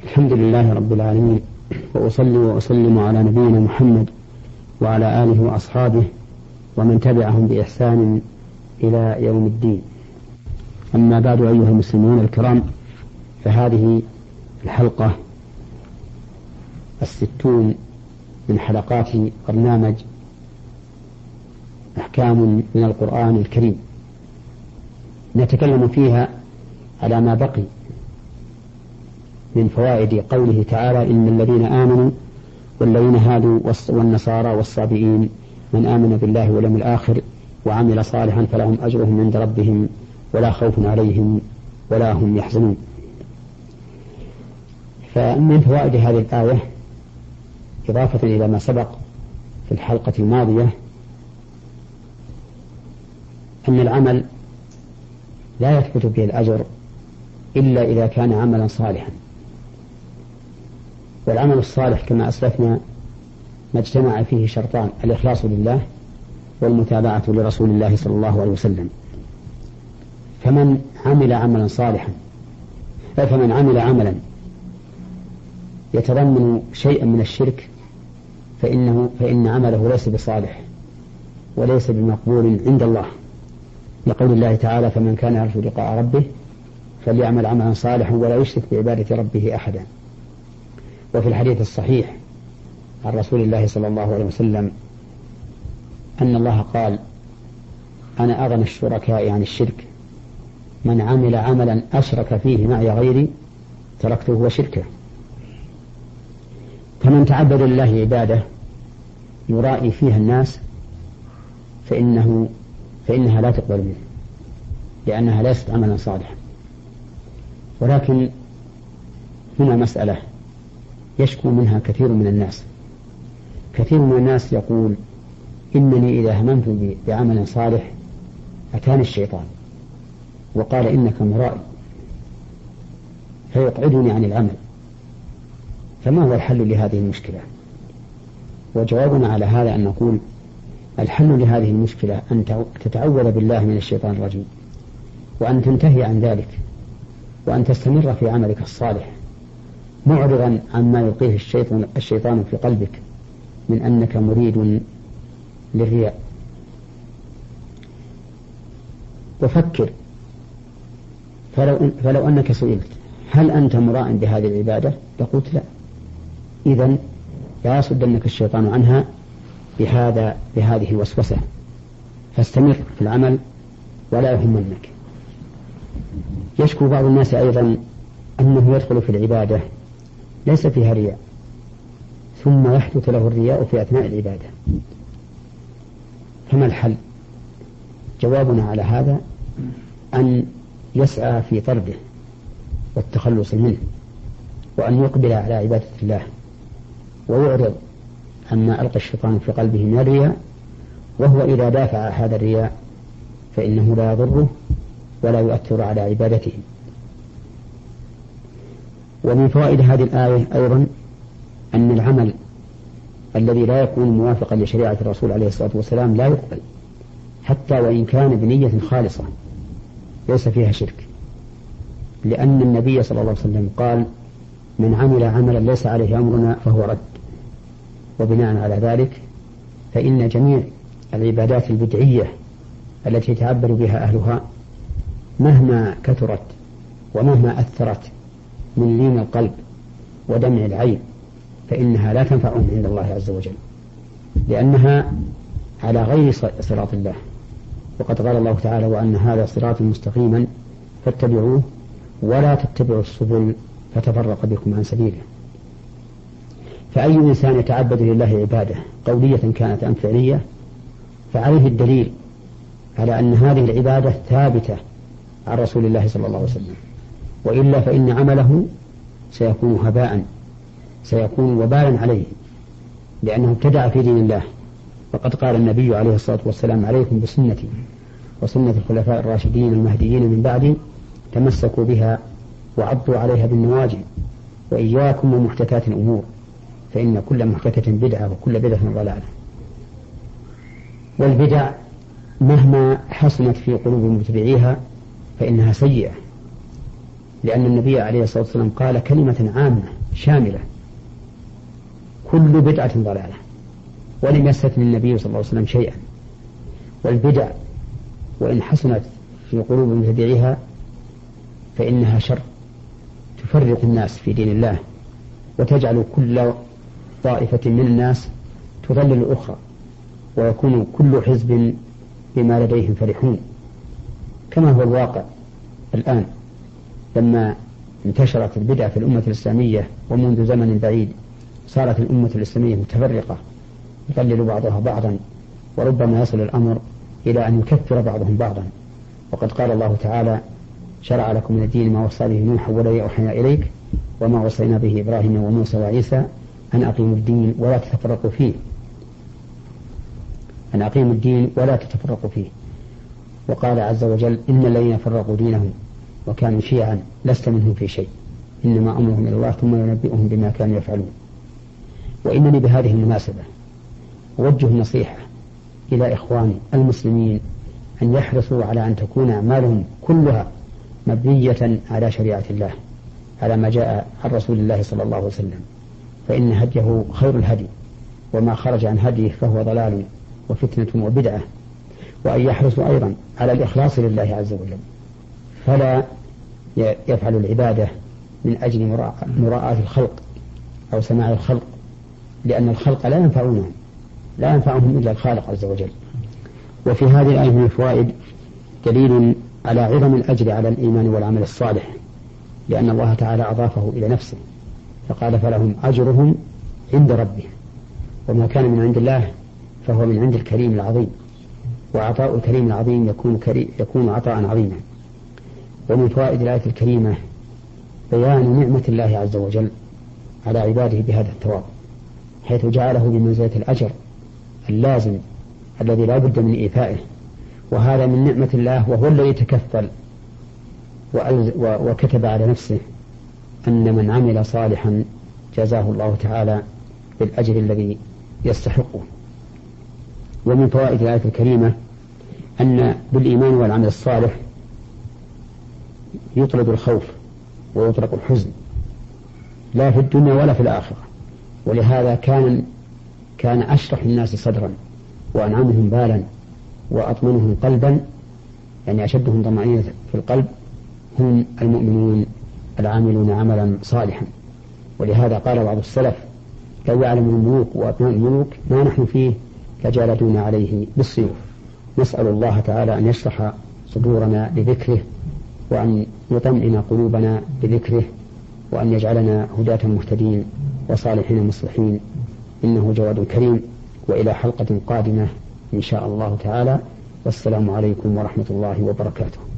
الحمد لله رب العالمين، وأصلي وأسلم على نبينا محمد وعلى آله وأصحابه ومن تبعهم بإحسان إلى يوم الدين. أما بعد، أيها المسلمون الكرام، فهذه الحلقة 60 من حلقات برنامج أحكام من القرآن الكريم، نتكلم فيها على ما بقي من فوائد قوله تعالى: إن الذين آمنوا والذين هادوا والنصارى والصابئين من آمن بالله واليوم الآخر وعمل صالحا فلهم أجرهم عند ربهم ولا خوف عليهم ولا هم يحزنون. فمن فوائد هذه الآية، إضافة إلى ما سبق في الحلقة الماضية، أن العمل لا يثبت به الأجر إلا إذا كان عملا صالحا، والعمل الصالح كما أسلفنا ما اجتمع فيه شرطان: الإخلاص لله والمتابعة لرسول الله صلى الله عليه وسلم. فمن عمل عملا يتضمن شيئا من الشرك فإن عمله ليس بصالح وليس بمقبول عند الله، لقول الله تعالى: فمن كان يرجو لقاء ربه فليعمل عملا صالحا ولا يشرك بعبادة ربه أحدا. وفي الحديث الصحيح عن رسول الله صلى الله عليه وسلم أن الله قال: أنا أغنى الشركاء عن الشرك، من عمل عملا أشرك فيه معي غيري تركته وشركه. فمن تعبد لله عبادة يرائي فيها الناس فإنها لا تقبل منه، لأنها ليست عملا صالحا. ولكن هنا مسألة يشكو منها كثير من الناس. كثير من الناس يقول: إنني إذا هممت بعمل صالح أتاني الشيطان وقال إنك مرائي فيقعدني عن العمل. فما هو الحل لهذه المشكلة؟ وجوابنا على هذا أن نقول: الحل لهذه المشكلة أن تتعوذ بالله من الشيطان الرجيم، وأن تنتهي عن ذلك، وأن تستمر في عملك الصالح معرضا عما يلقيه الشيطان في قلبك من أنك مريد للرياء. وفكر، فلو أنك سئلت: هل أنت مراء بهذه العبادة؟ لقلت: لا. إذن لا يصدنك الشيطان عنها بهذه الوسوسة، فاستمر في العمل ولا يهمنك. يشكو بعض الناس أيضا أنه يدخل في العبادة ليس فيها رياء، ثم يحدث له الرياء في أثناء العبادة. فما الحل؟ جوابنا على هذا أن يسعى في طرده والتخلص منه، وأن يقبل على عبادة الله ويعرض عما ألقى الشيطان في قلبه من الرياء. وهو إذا دافع هذا الرياء فإنه لا يضره ولا يؤثر على عبادته. ومن فوائد هذه الآية أيضا أن العمل الذي لا يكون موافقا لشريعة الرسول عليه الصلاة والسلام لا يقبل، حتى وإن كان بنية خالصة ليس فيها شرك، لأن النبي صلى الله عليه وسلم قال: من عمل عملا ليس عليه أمرنا فهو رد. وبناء على ذلك فإن جميع العبادات البدعية التي يتعبد بها أهلها مهما كثرت ومهما أثرت من لين القلب ودمع العين فإنها لا تنفعهم عند الله عز وجل، لأنها على غير صراط الله. وقد قال الله تعالى: وأن هذا صراط مستقيما فاتبعوه ولا تتبعوا السبل فتفرق بكم عن سبيله. فأي إنسان يتعبد لله عبادة قولية كانت أم فعلية فعليه الدليل على أن هذه العبادة ثابتة عن رسول الله صلى الله عليه وسلم، وإلا فإن عمله سيكون هباء، سيكون وبالا عليه، لأنه ابتدع في دين الله. وقد قال النبي عليه الصلاة والسلام: عليكم بسنتي وسنة الخلفاء الراشدين المهديين من بعدي، تمسكوا بها وعضوا عليها بالنواجذ، وإياكم ومحدثات الأمور، فإن كل محدثة بدعة وكل بدعة ضلالة. والبدع مهما حصلت في قلوب متبعيها فإنها سيئة، لأن النبي عليه الصلاة والسلام قال كلمة عامة شاملة، كل بدعة ضلالة، ولم يستثن النبي صلى الله عليه وسلم شيئا. والبدع وإن حسنت في قلوب مبتدعيها فإنها شر، تفرق الناس في دين الله وتجعل كل طائفة من الناس تضلل الأخرى، ويكون كل حزب بما لديهم فرحون، كما هو الواقع الآن لما انتشرت البدع في الأمة الإسلامية، ومنذ زمن بعيد صارت الأمة الإسلامية متفرقة يقلل بعضها بعضا، وربما يصل الأمر إلى أن يكفر بعضهم بعضا. وقد قال الله تعالى: شرع لكم من الدين ما وصى به نوح والذي أوحينا إليك وما وصينا به إبراهيم وموسى وعيسى أن أقيموا الدين ولا تتفرقوا فيه، أن أقيموا الدين ولا تتفرقوا فيه. وقال عز وجل: إن الذين فرقوا دينهم وكانوا شيعا لست منهم في شيء إنما أمرهم إلى الله ثم ينبئهم بما كانوا يفعلون. وإنني بهذه المناسبة أوجه نصيحة إلى إخواني المسلمين أن يحرصوا على أن تكون أعمالهم كلها مبنية على شريعة الله، على ما جاء عن رسول الله صلى الله عليه وسلم، فإن هديه خير الهدي، وما خرج عن هديه فهو ضلال وفتنة وبدعة. وأن يحرصوا أيضا على الإخلاص لله عز وجل، فلا يفعل العبادة من أجل مراءة الخلق أو سماع الخلق، لأن الخلق لا ينفعهم إلا الخالق عز وجل. وفي هذه الآية من الفوائد دليل على عظم الأجر على الإيمان والعمل الصالح، لأن الله تعالى أضافه إلى نفسه فقال: فلهم أجرهم عند ربهم، وما كان من عند الله فهو من عند الكريم العظيم، وعطاء الكريم العظيم يكون عطاء عظيما. ومن فوائد الآية الكريمة بيان نعمة الله عز وجل على عباده بهذا الثواب، حيث جعله بمنزلة الأجر اللازم الذي لا بد من إيفائه، وهذا من نعمة الله، وهو الذي تكفل وكتب على نفسه أن من عمل صالحا جزاه الله تعالى بالأجر الذي يستحقه. ومن فوائد الآية الكريمة أن بالإيمان والعمل الصالح يطرد الخوف ويطرق الحزن، لا في الدنيا ولا في الآخرة. ولهذا كان أشرح الناس صدرا وأنعمهم بالا وأطمنهم قلبا، يعني أشدهم طمأنينة في القلب، هم المؤمنون العاملون عملا صالحا. ولهذا قال بعض السلف: لو يعلم الملوك وأبناء الملوك ما نحن فيه لجالدونا عليه بالسيوف. نسأل الله تعالى أن يشرح صدورنا لذكره، وأن يطمئن قلوبنا بذكره، وأن يجعلنا هداة مهتدين وصالحين مصلحين، إنه جواد كريم. وإلى حلقة قادمة إن شاء الله تعالى، والسلام عليكم ورحمة الله وبركاته.